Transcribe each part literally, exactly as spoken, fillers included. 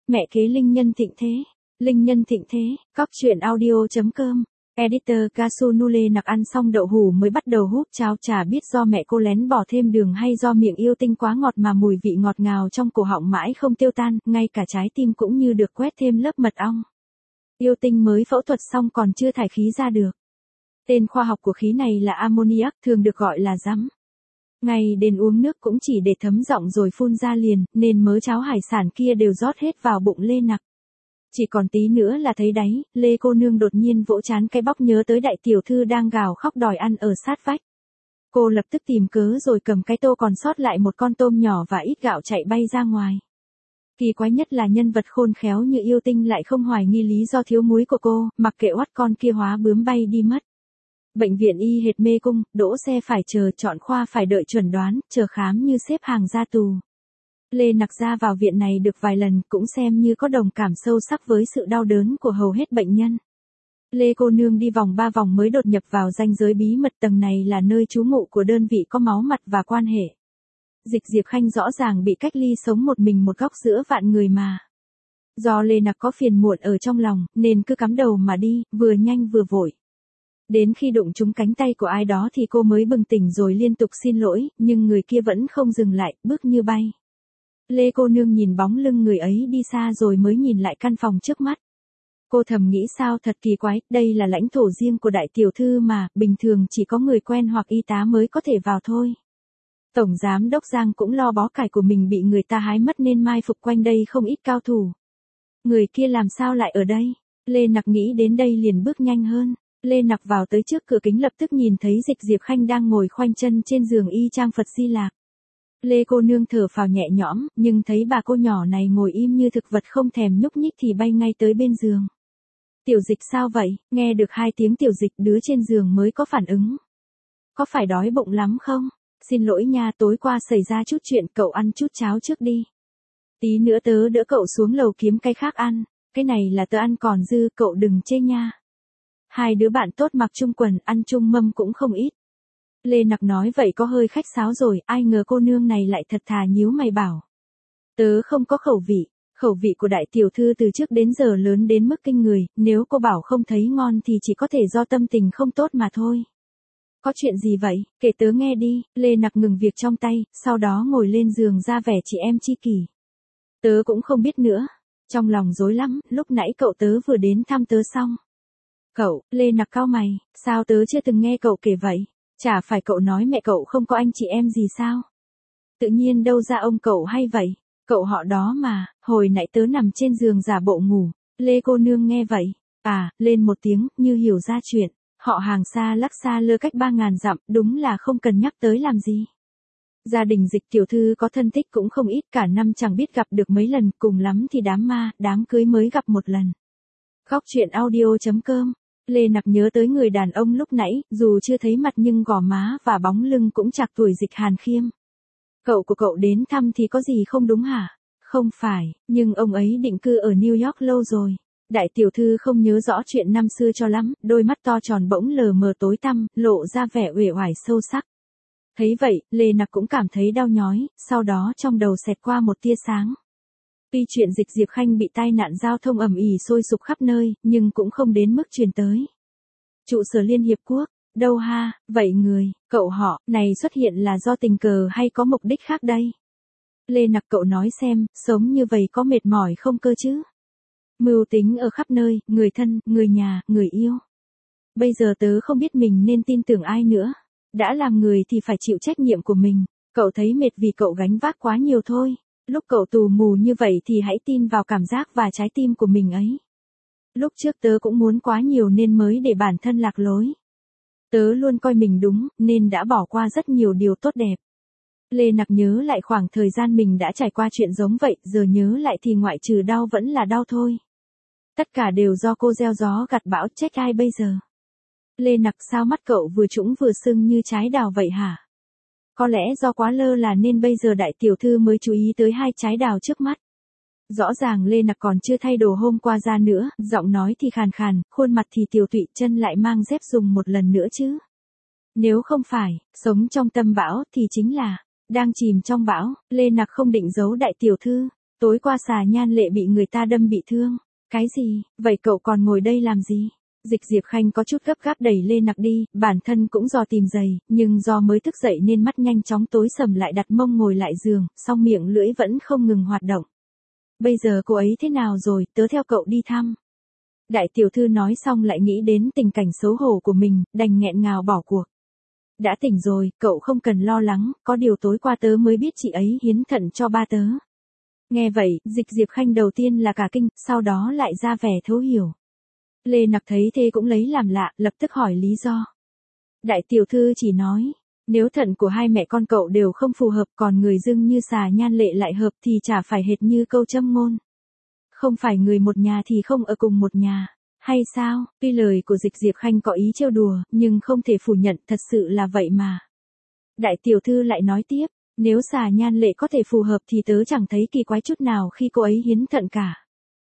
Mẹ kế Linh Nhân thịnh thế. Linh Nhân thịnh thế, cóc truyện audio chấm com. Editor Kasunule Nặc ăn xong đậu hủ mới bắt đầu húp cháo, chả biết do mẹ cô lén bỏ thêm đường hay do miệng yêu tinh quá ngọt mà mùi vị ngọt ngào trong cổ họng mãi không tiêu tan, ngay cả trái tim cũng như được quét thêm lớp mật ong. Yêu tinh mới phẫu thuật xong còn chưa thải khí ra được. Tên khoa học của khí này là ammoniac, thường được gọi là rắm. Ngày đến uống nước cũng chỉ để thấm giọng rồi phun ra liền, nên mớ cháo hải sản kia đều rót hết vào bụng Lê Nặc. Chỉ còn tí nữa là thấy đáy, Lê cô nương đột nhiên vỗ trán cái bóc nhớ tới đại tiểu thư đang gào khóc đòi ăn ở sát vách. Cô lập tức tìm cớ rồi cầm cái tô còn sót lại một con tôm nhỏ và ít gạo chạy bay ra ngoài. Kỳ quái nhất là nhân vật khôn khéo như yêu tinh lại không hoài nghi lý do thiếu muối của cô, mặc kệ oắt con kia hóa bướm bay đi mất. Bệnh viện y hệt mê cung, đỗ xe phải chờ, chọn khoa phải đợi chuẩn đoán, chờ khám như xếp hàng ra tù. Lê Nặc ra vào viện này được vài lần cũng xem như có đồng cảm sâu sắc với sự đau đớn của hầu hết bệnh nhân. Lê cô nương đi vòng ba vòng mới đột nhập vào ranh giới bí mật, tầng này là nơi trú ngụ của đơn vị có máu mặt và quan hệ. Dịch Diệp Khanh rõ ràng bị cách ly sống một mình một góc giữa vạn người mà. Do Lê Nặc có phiền muộn ở trong lòng, nên cứ cắm đầu mà đi, vừa nhanh vừa vội. Đến khi đụng trúng cánh tay của ai đó thì cô mới bừng tỉnh rồi liên tục xin lỗi, nhưng người kia vẫn không dừng lại, bước như bay. Lê cô nương nhìn bóng lưng người ấy đi xa rồi mới nhìn lại căn phòng trước mắt. Cô thầm nghĩ sao thật kỳ quái, đây là lãnh thổ riêng của đại tiểu thư mà, bình thường chỉ có người quen hoặc y tá mới có thể vào thôi. Tổng giám đốc Giang cũng lo bó cải của mình bị người ta hái mất nên mai phục quanh đây không ít cao thủ. Người kia làm sao lại ở đây? Lê Nặc nghĩ đến đây liền bước nhanh hơn. Lê Nặc vào tới trước cửa kính lập tức nhìn thấy Dịch Diệp Khanh đang ngồi khoanh chân trên giường y chang Phật Di Lạc. Lê cô nương thở phào nhẹ nhõm, nhưng thấy bà cô nhỏ này ngồi im như thực vật không thèm nhúc nhích thì bay ngay tới bên giường. Tiểu Dịch sao vậy? Nghe được hai tiếng Tiểu Dịch đứa trên giường mới có phản ứng. Có phải đói bụng lắm không? Xin lỗi nha, tối qua xảy ra chút chuyện, cậu ăn chút cháo trước đi. Tí nữa tớ đỡ cậu xuống lầu kiếm cái khác ăn, cái này là tớ ăn còn dư, cậu đừng chê nha. Hai đứa bạn tốt mặc chung quần, ăn chung mâm cũng không ít. Lê Nặc nói vậy có hơi khách sáo rồi, ai ngờ cô nương này lại thật thà nhíu mày bảo. Tớ không có khẩu vị, khẩu vị của đại tiểu thư từ trước đến giờ lớn đến mức kinh người, nếu cô bảo không thấy ngon thì chỉ có thể do tâm tình không tốt mà thôi. Có chuyện gì vậy, kể tớ nghe đi. Lê Nặc ngừng việc trong tay, sau đó ngồi lên giường ra vẻ chị em tri kỷ. Tớ cũng không biết nữa, trong lòng rối lắm, lúc nãy cậu tớ vừa đến thăm tớ xong. Cậu, Lê Nặc cau mày, sao tớ chưa từng nghe cậu kể vậy? Chả phải cậu nói mẹ cậu không có anh chị em gì sao? Tự nhiên đâu ra ông cậu hay vậy? Cậu họ đó mà, hồi nãy tớ nằm trên giường giả bộ ngủ. Lê cô nương nghe vậy, à, lên một tiếng, như hiểu ra chuyện. Họ hàng xa lắc xa lơ cách ba ngàn dặm, đúng là không cần nhắc tới làm gì. Gia đình Dịch tiểu thư có thân thích cũng không ít, cả năm chẳng biết gặp được mấy lần, cùng lắm thì đám ma, đám cưới mới gặp một lần. Góc truyện audio chấm com. Lê Nặc nhớ tới người đàn ông lúc nãy, dù chưa thấy mặt nhưng gò má và bóng lưng cũng chạc tuổi Dịch Hàn Khiêm. Cậu của cậu đến thăm thì có gì không đúng hả? Không phải, nhưng ông ấy định cư ở New York lâu rồi. Đại tiểu thư không nhớ rõ chuyện năm xưa cho lắm, đôi mắt to tròn bỗng lờ mờ tối tăm, lộ ra vẻ uể oải sâu sắc. Thấy vậy, Lê Nặc cũng cảm thấy đau nhói, sau đó trong đầu xẹt qua một tia sáng. Tuy chuyện Dịch Diệp Khanh bị tai nạn giao thông ầm ĩ sôi sục khắp nơi, nhưng cũng không đến mức truyền tới trụ sở Liên Hiệp Quốc. Đâu ha, vậy người, cậu họ, này xuất hiện là do tình cờ hay có mục đích khác đây? Lê Nặc cậu nói xem, sống như vậy có mệt mỏi không cơ chứ? Mưu tính ở khắp nơi, người thân, người nhà, người yêu. Bây giờ tớ không biết mình nên tin tưởng ai nữa. Đã làm người thì phải chịu trách nhiệm của mình. Cậu thấy mệt vì cậu gánh vác quá nhiều thôi. Lúc cậu tù mù như vậy thì hãy tin vào cảm giác và trái tim của mình ấy. Lúc trước tớ cũng muốn quá nhiều nên mới để bản thân lạc lối. Tớ luôn coi mình đúng, nên đã bỏ qua rất nhiều điều tốt đẹp. Lê Nặc nhớ lại khoảng thời gian mình đã trải qua chuyện giống vậy, giờ nhớ lại thì ngoại trừ đau vẫn là đau thôi. Tất cả đều do cô gieo gió gặt bão, trách ai bây giờ? Lê Nặc sao mắt cậu vừa trũng vừa sưng như trái đào vậy hả? Có lẽ do quá lơ là nên bây giờ đại tiểu thư mới chú ý tới hai trái đào trước mắt. Rõ ràng Lê Nặc còn chưa thay đồ hôm qua ra nữa, giọng nói thì khàn khàn, khuôn mặt thì tiều tụy, chân lại mang dép dùng một lần nữa chứ. Nếu không phải, sống trong tâm bão thì chính là, đang chìm trong bão. Lê Nặc không định giấu đại tiểu thư. Tối qua xà Nhan Lệ bị người ta đâm bị thương. Cái gì, vậy cậu còn ngồi đây làm gì? Dịch Diệp Khanh có chút gấp gáp đẩy Lê Nặc đi, bản thân cũng do tìm giày, nhưng do mới thức dậy nên mắt nhanh chóng tối sầm lại đặt mông ngồi lại giường, song miệng lưỡi vẫn không ngừng hoạt động. Bây giờ cô ấy thế nào rồi, tớ theo cậu đi thăm. Đại tiểu thư nói xong lại nghĩ đến tình cảnh xấu hổ của mình, đành nghẹn ngào bỏ cuộc. Đã tỉnh rồi, cậu không cần lo lắng, có điều tối qua tớ mới biết chị ấy hiến thận cho ba tớ. Nghe vậy, Dịch Diệp Khanh đầu tiên là cả kinh, sau đó lại ra vẻ thấu hiểu. Lê Nặc thấy thế cũng lấy làm lạ, lập tức hỏi lý do. Đại tiểu thư chỉ nói, nếu thận của hai mẹ con cậu đều không phù hợp còn người dưng như xà Nhan Lệ lại hợp thì chả phải hệt như câu châm ngôn. Không phải người một nhà thì không ở cùng một nhà, hay sao? Tuy lời của Dịch Diệp Khanh có ý trêu đùa, nhưng không thể phủ nhận thật sự là vậy mà. Đại tiểu thư lại nói tiếp, nếu xà Nhan Lệ có thể phù hợp thì tớ chẳng thấy kỳ quái chút nào khi cô ấy hiến thận cả.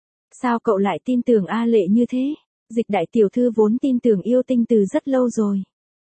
Sao cậu lại tin tưởng A Lệ như thế? Dịch đại tiểu thư vốn tin tưởng yêu tinh từ rất lâu rồi.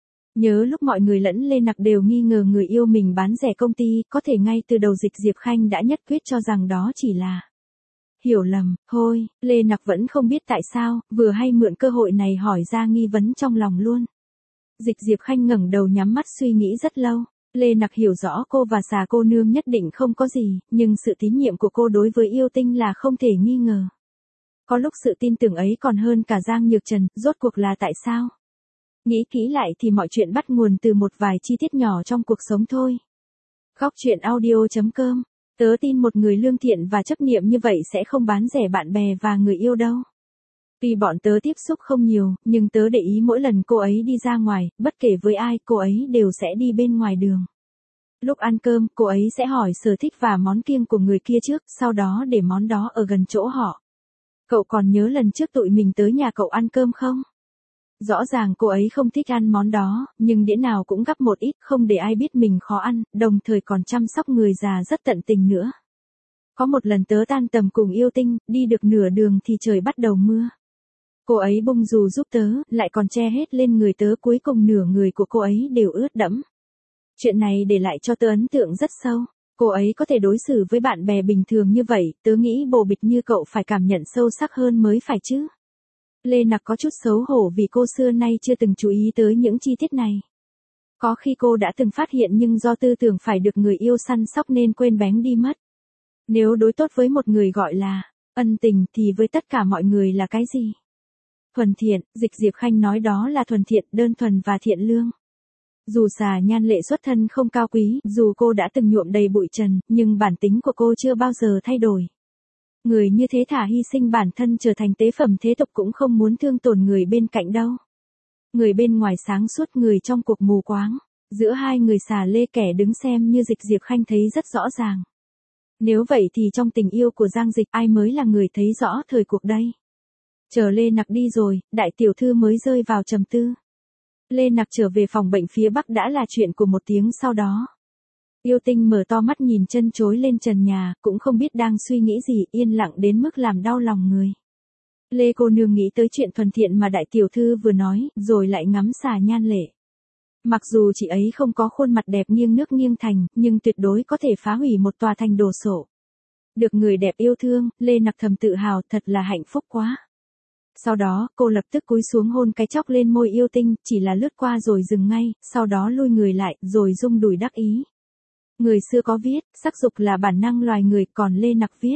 Nhớ lúc mọi người lẫn Lê Nặc đều nghi ngờ người yêu mình bán rẻ công ty, có thể ngay từ đầu Dịch Diệp Khanh đã nhất quyết cho rằng đó chỉ là hiểu lầm. Thôi, Lê Nặc vẫn không biết tại sao, vừa hay mượn cơ hội này hỏi ra nghi vấn trong lòng luôn. Dịch Diệp Khanh ngẩng đầu nhắm mắt suy nghĩ rất lâu. Lê Nặc hiểu rõ cô và xà cô nương nhất định không có gì, nhưng sự tín nhiệm của cô đối với yêu tinh là không thể nghi ngờ. Có lúc sự tin tưởng ấy còn hơn cả Giang Nhược Trần, rốt cuộc là tại sao? Nghĩ kỹ lại thì mọi chuyện bắt nguồn từ một vài chi tiết nhỏ trong cuộc sống thôi. Góc truyện audio chấm com. Tớ tin một người lương thiện và chấp niệm như vậy sẽ không bán rẻ bạn bè và người yêu đâu. Tuy bọn tớ tiếp xúc không nhiều, nhưng tớ để ý mỗi lần cô ấy đi ra ngoài, bất kể với ai, cô ấy đều sẽ đi bên ngoài đường. Lúc ăn cơm, cô ấy sẽ hỏi sở thích và món kiêng của người kia trước, sau đó để món đó ở gần chỗ họ. Cậu còn nhớ lần trước tụi mình tới nhà cậu ăn cơm không? Rõ ràng cô ấy không thích ăn món đó, nhưng đĩa nào cũng gắp một ít, không để ai biết mình khó ăn, đồng thời còn chăm sóc người già rất tận tình nữa. Có một lần tớ tan tầm cùng yêu tinh, đi được nửa đường thì trời bắt đầu mưa. Cô ấy bung dù giúp tớ, lại còn che hết lên người tớ, cuối cùng nửa người của cô ấy đều ướt đẫm. Chuyện này để lại cho tớ ấn tượng rất sâu. Cô ấy có thể đối xử với bạn bè bình thường như vậy, tớ nghĩ bồ bịch như cậu phải cảm nhận sâu sắc hơn mới phải chứ. Lê Nặc có chút xấu hổ vì cô xưa nay chưa từng chú ý tới những chi tiết này. Có khi cô đã từng phát hiện nhưng do tư tưởng phải được người yêu săn sóc nên quên bén đi mất. Nếu đối tốt với một người gọi là ân tình thì với tất cả mọi người là cái gì? Thuần thiện, Dịch Diệp Khanh nói đó là thuần thiện, đơn thuần và thiện lương. Dù xà Nhan Lệ xuất thân không cao quý, dù cô đã từng nhuộm đầy bụi trần, nhưng bản tính của cô chưa bao giờ thay đổi. Người như thế thà hy sinh bản thân trở thành tế phẩm thế tục cũng không muốn thương tổn người bên cạnh đâu. Người bên ngoài sáng suốt, người trong cuộc mù quáng. Giữa hai người xà lê kẻ đứng xem như Dịch Diệp Khanh thấy rất rõ ràng. Nếu vậy thì trong tình yêu của Giang Dịch ai mới là người thấy rõ thời cuộc đây? Chờ Lê Nặc đi rồi, đại tiểu thư mới rơi vào trầm tư. Lê Nặc trở về phòng bệnh phía Bắc đã là chuyện của một tiếng sau đó. Yêu tinh mở to mắt nhìn chân chối lên trần nhà, cũng không biết đang suy nghĩ gì, yên lặng đến mức làm đau lòng người. Lê cô nương nghĩ tới chuyện thuần thiện mà đại tiểu thư vừa nói, rồi lại ngắm xà Nhan Lệ. Mặc dù chị ấy không có khuôn mặt đẹp nghiêng nước nghiêng thành, nhưng tuyệt đối có thể phá hủy một tòa thành đồ sộ. Được người đẹp yêu thương, Lê Nặc thầm tự hào, thật là hạnh phúc quá. Sau đó, cô lập tức cúi xuống hôn cái chóc lên môi yêu tinh, chỉ là lướt qua rồi dừng ngay, sau đó lui người lại, rồi rung đùi đắc ý. Người xưa có viết, sắc dục là bản năng loài người, còn Lê Nặc viết.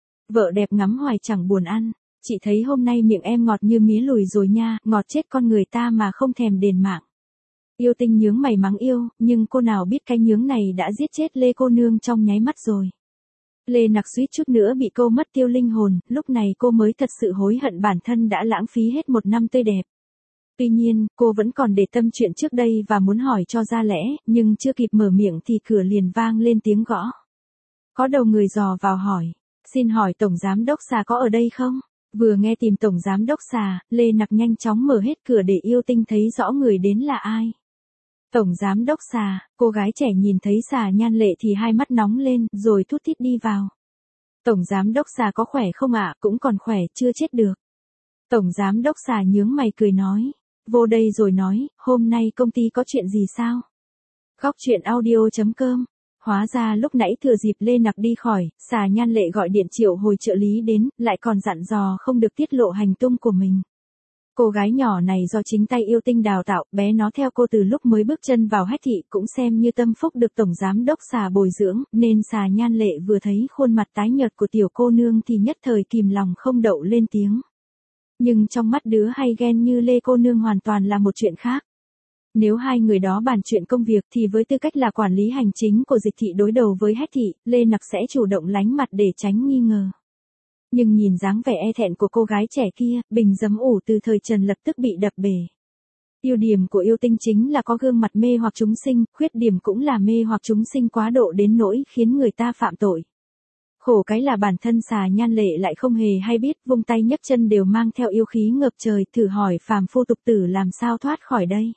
Vợ đẹp ngắm hoài chẳng buồn ăn, chị thấy hôm nay miệng em ngọt như mía lùi rồi nha, ngọt chết con người ta mà không thèm đền mạng. Yêu tinh nhướng mày mắng yêu, nhưng cô nào biết cái nhướng này đã giết chết Lê cô nương trong nháy mắt rồi. Lê Nặc suýt chút nữa bị cô mất tiêu linh hồn, lúc này cô mới thật sự hối hận bản thân đã lãng phí hết một năm tươi đẹp. Tuy nhiên, cô vẫn còn để tâm chuyện trước đây và muốn hỏi cho ra lẽ, nhưng chưa kịp mở miệng thì cửa liền vang lên tiếng gõ. Có đầu người dò vào hỏi, xin hỏi Tổng Giám Đốc Xà có ở đây không? Vừa nghe tìm Tổng Giám Đốc Xà, Lê Nặc nhanh chóng mở hết cửa để yêu tinh thấy rõ người đến là ai. Tổng Giám Đốc Xà, cô gái trẻ nhìn thấy xà Nhan Lệ thì hai mắt nóng lên, rồi thút thít đi vào. Tổng Giám Đốc Xà có khỏe không ạ? Cũng còn khỏe, chưa chết được. Tổng Giám Đốc Xà nhướng mày cười nói, vô đây rồi nói, hôm nay công ty có chuyện gì sao? Góc truyện audio chấm com Hóa ra lúc nãy thừa dịp Lê Nặc đi khỏi, Xà Nhan Lệ gọi điện triệu hồi trợ lý đến, lại còn dặn dò không được tiết lộ hành tung của mình. Cô gái nhỏ này do chính tay yêu tinh đào tạo, bé nó theo cô từ lúc mới bước chân vào Hách thị, cũng xem như tâm phúc được tổng giám đốc Xà bồi dưỡng, nên Xà Nhan Lệ vừa thấy khuôn mặt tái nhợt của tiểu cô nương thì nhất thời kìm lòng không đậu lên tiếng. Nhưng trong mắt đứa hay ghen như Lê cô nương hoàn toàn là một chuyện khác. Nếu hai người đó bàn chuyện công việc thì với tư cách là quản lý hành chính của Dịch thị đối đầu với Hách thị, Lê Nặc sẽ chủ động lánh mặt để tránh nghi ngờ. Nhưng nhìn dáng vẻ e thẹn của cô gái trẻ kia, bình giấm ủ từ thời Trần lập tức bị đập bể. Ưu điểm của yêu tinh chính là có gương mặt mê hoặc chúng sinh, khuyết điểm cũng là mê hoặc chúng sinh quá độ đến nỗi khiến người ta phạm tội. Khổ cái là bản thân Xà Nhan Lệ lại không hề hay biết, vung tay nhấc chân đều mang theo yêu khí ngập trời, thử hỏi phàm phu tục tử làm sao thoát khỏi đây.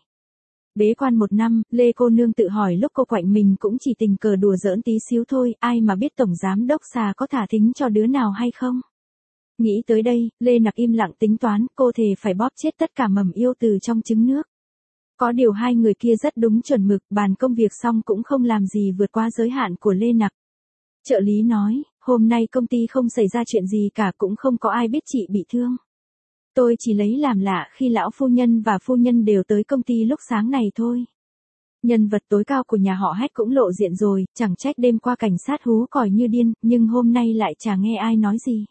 Bế quan một năm, Lê cô nương tự hỏi lúc cô quạnh mình cũng chỉ tình cờ đùa giỡn tí xíu thôi, ai mà biết tổng giám đốc Xà có thả thính cho đứa nào hay không. Nghĩ tới đây, Lê Nặc im lặng tính toán, cô thề phải bóp chết tất cả mầm yêu từ trong trứng nước. Có điều hai người kia rất đúng chuẩn mực, bàn công việc xong cũng không làm gì vượt qua giới hạn của Lê Nặc. Trợ lý nói, hôm nay công ty không xảy ra chuyện gì cả, cũng không có ai biết chị bị thương. Tôi chỉ lấy làm lạ khi lão phu nhân và phu nhân đều tới công ty lúc sáng này thôi. Nhân vật tối cao của nhà họ Hách cũng lộ diện rồi, chẳng trách đêm qua cảnh sát hú còi như điên, nhưng hôm nay lại chả nghe ai nói gì.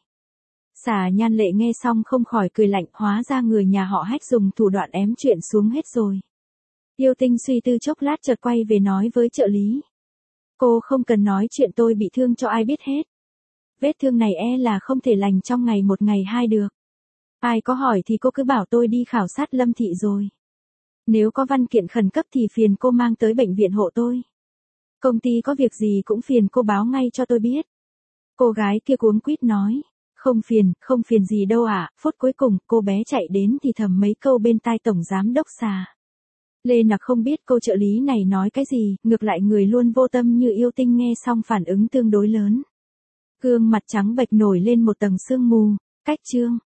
Xà Nhan Lệ nghe xong không khỏi cười lạnh, hóa ra người nhà họ Hách dùng thủ đoạn ém chuyện xuống hết rồi. Yêu tinh suy tư chốc lát chợt quay về nói với trợ lý. Cô không cần nói chuyện tôi bị thương cho ai biết hết. Vết thương này e là không thể lành trong ngày một ngày hai được. Ai có hỏi thì cô cứ bảo tôi đi khảo sát Lâm thị rồi. Nếu có văn kiện khẩn cấp thì phiền cô mang tới bệnh viện hộ tôi. Công ty có việc gì cũng phiền cô báo ngay cho tôi biết. Cô gái kia cuống quýt nói. Không phiền, không phiền gì đâu ạ. À. Phút cuối cùng, cô bé chạy đến thì thầm mấy câu bên tai tổng giám đốc Xà. Lê Nặc không biết cô trợ lý này nói cái gì, ngược lại người luôn vô tâm như yêu tinh nghe xong phản ứng tương đối lớn. Gương mặt trắng bệch nổi lên một tầng sương mù. Cách chương.